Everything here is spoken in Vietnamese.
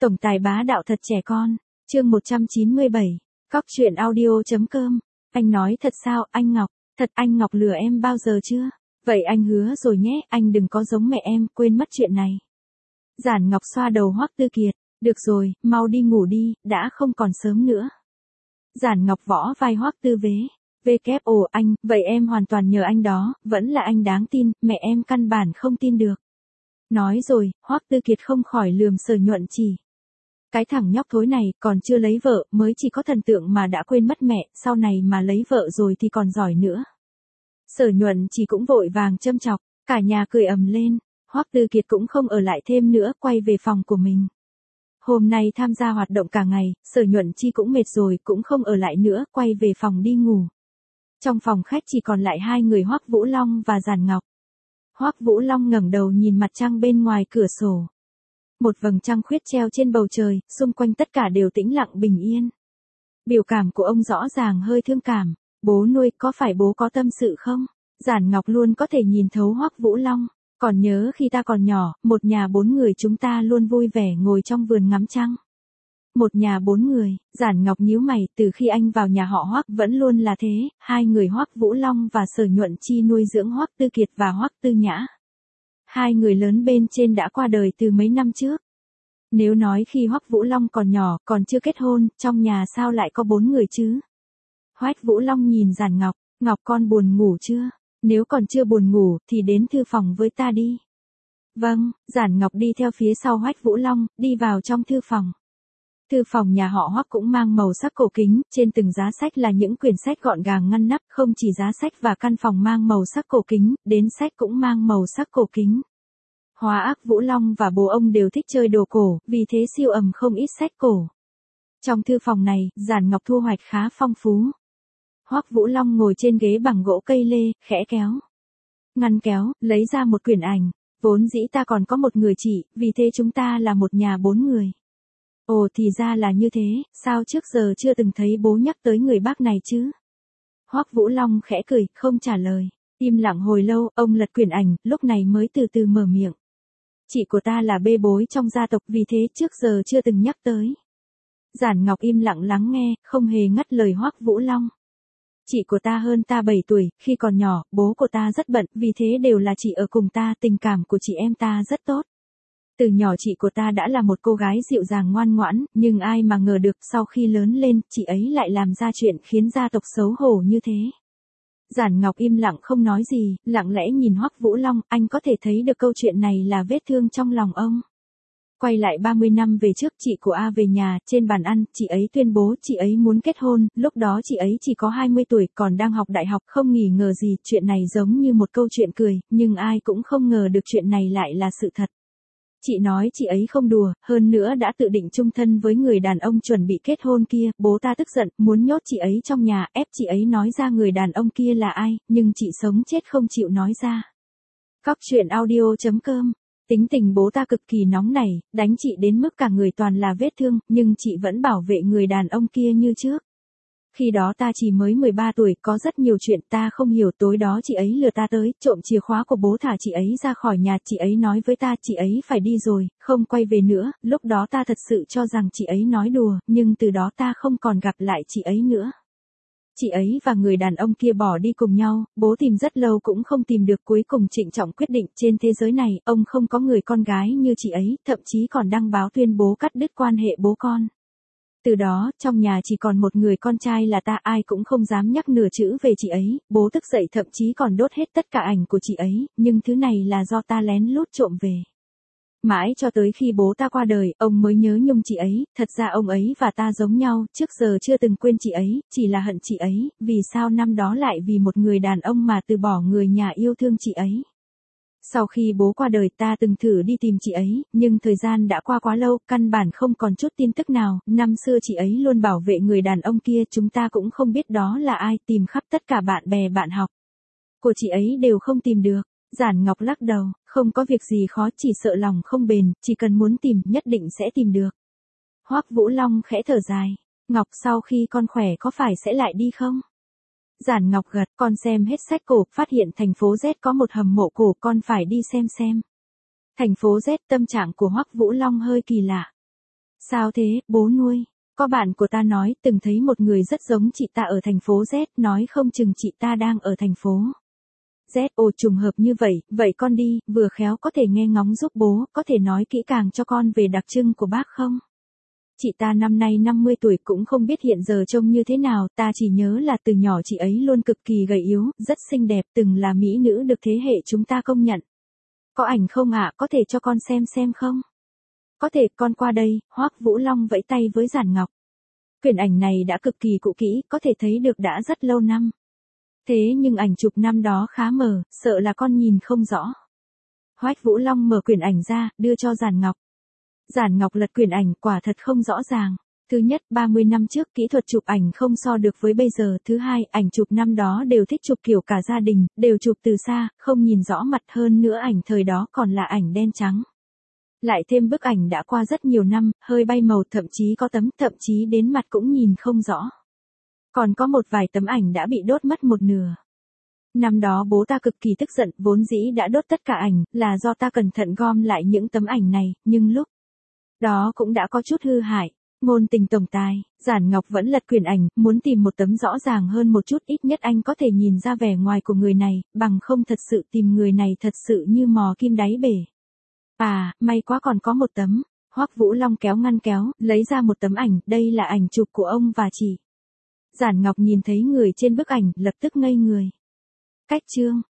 Tổng tài bá đạo thật trẻ con. Chương 197. Cóc truyện audio.com. Anh nói thật sao, anh Ngọc? Thật anh Ngọc lừa em bao giờ chưa? Vậy anh hứa rồi nhé, anh đừng có giống mẹ em, quên mất chuyện này. Giản Ngọc xoa đầu Hoắc Tư Kiệt. Được rồi, mau đi ngủ đi, đã không còn sớm nữa. Giản Ngọc võ vai Hoắc Tư Vế. Ồ anh, vậy em hoàn toàn nhờ anh đó, vẫn là anh đáng tin, mẹ em căn bản không tin được. Nói rồi, Hoắc Tư Kiệt không khỏi lườm Sở Nhuận Chỉ. Cái thằng nhóc thối này, còn chưa lấy vợ, mới chỉ có thần tượng mà đã quên mất mẹ, sau này mà lấy vợ rồi thì còn giỏi nữa. Sở Nhuận Chỉ cũng vội vàng châm chọc, cả nhà cười ầm lên, Hoắc Tư Kiệt cũng không ở lại thêm nữa, quay về phòng của mình. Hôm nay tham gia hoạt động cả ngày, Sở Nhuận Chi cũng mệt rồi, cũng không ở lại nữa, quay về phòng đi ngủ. Trong phòng khách chỉ còn lại hai người Hoắc Vũ Long và Giản Ngọc. Hoắc Vũ Long ngẩng đầu nhìn mặt trăng bên ngoài cửa sổ. Một vầng trăng khuyết treo trên bầu trời, xung quanh tất cả đều tĩnh lặng bình yên. Biểu cảm của ông rõ ràng hơi thương cảm. Bố nuôi, có phải bố có tâm sự không? Giản Ngọc luôn có thể nhìn thấu Hoắc Vũ Long. Còn nhớ khi ta còn nhỏ, một nhà 4 người chúng ta luôn vui vẻ ngồi trong vườn ngắm trăng. Một nhà 4 người, Giản Ngọc nhíu mày, từ khi anh vào nhà họ Hoắc vẫn luôn là thế, hai người Hoắc Vũ Long và Sở Nhuận Chi nuôi dưỡng Hoắc Tư Kiệt và Hoắc Tư Nhã. Hai người lớn bên trên đã qua đời từ mấy năm trước. Nếu nói khi Hoắc Vũ Long còn nhỏ, còn chưa kết hôn, trong nhà sao lại có 4 người chứ? Hoắc Vũ Long nhìn Giản Ngọc, Ngọc con buồn ngủ chưa? Nếu còn chưa buồn ngủ, thì đến thư phòng với ta đi. Vâng, Giản Ngọc đi theo phía sau Hoắc Vũ Long, đi vào trong thư phòng. Thư phòng nhà họ Hoắc cũng mang màu sắc cổ kính, trên từng giá sách là những quyển sách gọn gàng ngăn nắp, không chỉ giá sách và căn phòng mang màu sắc cổ kính, đến sách cũng mang màu sắc cổ kính. Hóa ác Vũ Long và bố ông đều thích chơi đồ cổ, vì thế siêu ầm không ít sách cổ. Trong thư phòng này, Giản Ngọc thu hoạch khá phong phú. Hoắc Vũ Long ngồi trên ghế bằng gỗ cây lê, khẽ kéo ngăn kéo, lấy ra một quyển ảnh. Vốn dĩ ta còn có một người chị, vì thế chúng ta là một nhà 4 người. Ồ thì ra là như thế, sao trước giờ chưa từng thấy bố nhắc tới người bác này chứ? Hoắc Vũ Long khẽ cười, không trả lời. Im lặng hồi lâu, ông lật quyển ảnh, lúc này mới từ từ mở miệng. Chị của ta là bê bối trong gia tộc, vì thế trước giờ chưa từng nhắc tới. Giản Ngọc im lặng lắng nghe, không hề ngắt lời Hoắc Vũ Long. Chị của ta hơn ta 7 tuổi, khi còn nhỏ, bố của ta rất bận, vì thế đều là chị ở cùng ta, tình cảm của chị em ta rất tốt. Từ nhỏ chị của ta đã là một cô gái dịu dàng ngoan ngoãn, nhưng ai mà ngờ được sau khi lớn lên, chị ấy lại làm ra chuyện khiến gia tộc xấu hổ như thế. Giản Ngọc im lặng không nói gì, lặng lẽ nhìn Hoắc Vũ Long, anh có thể thấy được câu chuyện này là vết thương trong lòng ông. Quay lại 30 năm về trước, chị của A về nhà, trên bàn ăn, chị ấy tuyên bố chị ấy muốn kết hôn, lúc đó chị ấy chỉ có 20 tuổi, còn đang học đại học, không nghi ngờ gì, chuyện này giống như một câu chuyện cười, nhưng ai cũng không ngờ được chuyện này lại là sự thật. Chị nói chị ấy không đùa, hơn nữa đã tự định chung thân với người đàn ông chuẩn bị kết hôn kia, bố ta tức giận, muốn nhốt chị ấy trong nhà, ép chị ấy nói ra người đàn ông kia là ai, nhưng chị sống chết không chịu nói ra. Cóc truyện audio.com. Tính tình bố ta cực kỳ nóng nảy, đánh chị đến mức cả người toàn là vết thương, nhưng chị vẫn bảo vệ người đàn ông kia như trước. Khi đó ta chỉ mới 13 tuổi, có rất nhiều chuyện ta không hiểu, tối đó chị ấy lừa ta tới, trộm chìa khóa của bố thả chị ấy ra khỏi nhà, chị ấy nói với ta chị ấy phải đi rồi, không quay về nữa, lúc đó ta thật sự cho rằng chị ấy nói đùa, nhưng từ đó ta không còn gặp lại chị ấy nữa. Chị ấy và người đàn ông kia bỏ đi cùng nhau, bố tìm rất lâu cũng không tìm được, cuối cùng trịnh trọng quyết định trên thế giới này, ông không có người con gái như chị ấy, thậm chí còn đăng báo tuyên bố cắt đứt quan hệ bố con. Từ đó, trong nhà chỉ còn một người con trai là ta, ai cũng không dám nhắc nửa chữ về chị ấy, bố tức dậy thậm chí còn đốt hết tất cả ảnh của chị ấy, nhưng thứ này là do ta lén lút trộm về. Mãi cho tới khi bố ta qua đời, ông mới nhớ nhung chị ấy, thật ra ông ấy và ta giống nhau, trước giờ chưa từng quên chị ấy, chỉ là hận chị ấy, vì sao năm đó lại vì một người đàn ông mà từ bỏ người nhà yêu thương chị ấy. Sau khi bố qua đời ta từng thử đi tìm chị ấy, nhưng thời gian đã qua quá lâu, căn bản không còn chút tin tức nào, năm xưa chị ấy luôn bảo vệ người đàn ông kia, chúng ta cũng không biết đó là ai, tìm khắp tất cả bạn bè bạn học của chị ấy đều không tìm được. Giản Ngọc lắc đầu, không có việc gì khó, chỉ sợ lòng không bền, chỉ cần muốn tìm, nhất định sẽ tìm được. Hoắc Vũ Long khẽ thở dài, Ngọc sau khi con khỏe có phải sẽ lại đi không? Giản Ngọc gật, con xem hết sách cổ, phát hiện thành phố Z có một hầm mộ cổ, con phải đi xem. Thành phố Z, tâm trạng của Hoắc Vũ Long hơi kỳ lạ. Sao thế, bố nuôi? Có bạn của ta nói từng thấy một người rất giống chị ta ở thành phố Z, nói không chừng chị ta đang ở thành phố Z. Ồ, trùng hợp như vậy, vậy con đi, vừa khéo có thể nghe ngóng giúp bố, có thể nói kỹ càng cho con về đặc trưng của bác không? Chị ta năm nay 50 tuổi cũng không biết hiện giờ trông như thế nào, ta chỉ nhớ là từ nhỏ chị ấy luôn cực kỳ gầy yếu, rất xinh đẹp, từng là mỹ nữ được thế hệ chúng ta công nhận. Có ảnh không ạ, có thể cho con xem không? Có thể, con qua đây. Hoắc Vũ Long vẫy tay với Giản Ngọc. Quyển ảnh này đã cực kỳ cũ kỹ, có thể thấy được đã rất lâu năm. Thế nhưng ảnh chụp năm đó khá mờ, sợ là con nhìn không rõ. Hoắc Vũ Long mở quyển ảnh ra, đưa cho Giản Ngọc. Giản Ngọc lật quyển ảnh, quả thật không rõ ràng. Thứ nhất, 30 năm trước kỹ thuật chụp ảnh không so được với bây giờ. Thứ hai, ảnh chụp năm đó đều thích chụp kiểu cả gia đình, đều chụp từ xa, không nhìn rõ mặt, hơn nữa ảnh thời đó còn là ảnh đen trắng. Lại thêm bức ảnh đã qua rất nhiều năm, hơi bay màu, thậm chí có tấm, thậm chí đến mặt cũng nhìn không rõ. Còn có một vài tấm ảnh đã bị đốt mất một nửa. Năm đó bố ta cực kỳ tức giận, vốn dĩ đã đốt tất cả ảnh, là do ta cẩn thận gom lại những tấm ảnh này, nhưng lúc đó cũng đã có chút hư hại. Ngôn tình tổng tài, Giản Ngọc vẫn lật quyển ảnh, muốn tìm một tấm rõ ràng hơn một chút, ít nhất anh có thể nhìn ra vẻ ngoài của người này, bằng không thật sự tìm người này thật sự như mò kim đáy bể. À, may quá còn có một tấm. Hoắc Vũ Long kéo ngăn kéo, lấy ra một tấm ảnh, đây là ảnh chụp của ông và chị. Giản Ngọc nhìn thấy người trên bức ảnh, lập tức ngây người. Cách chương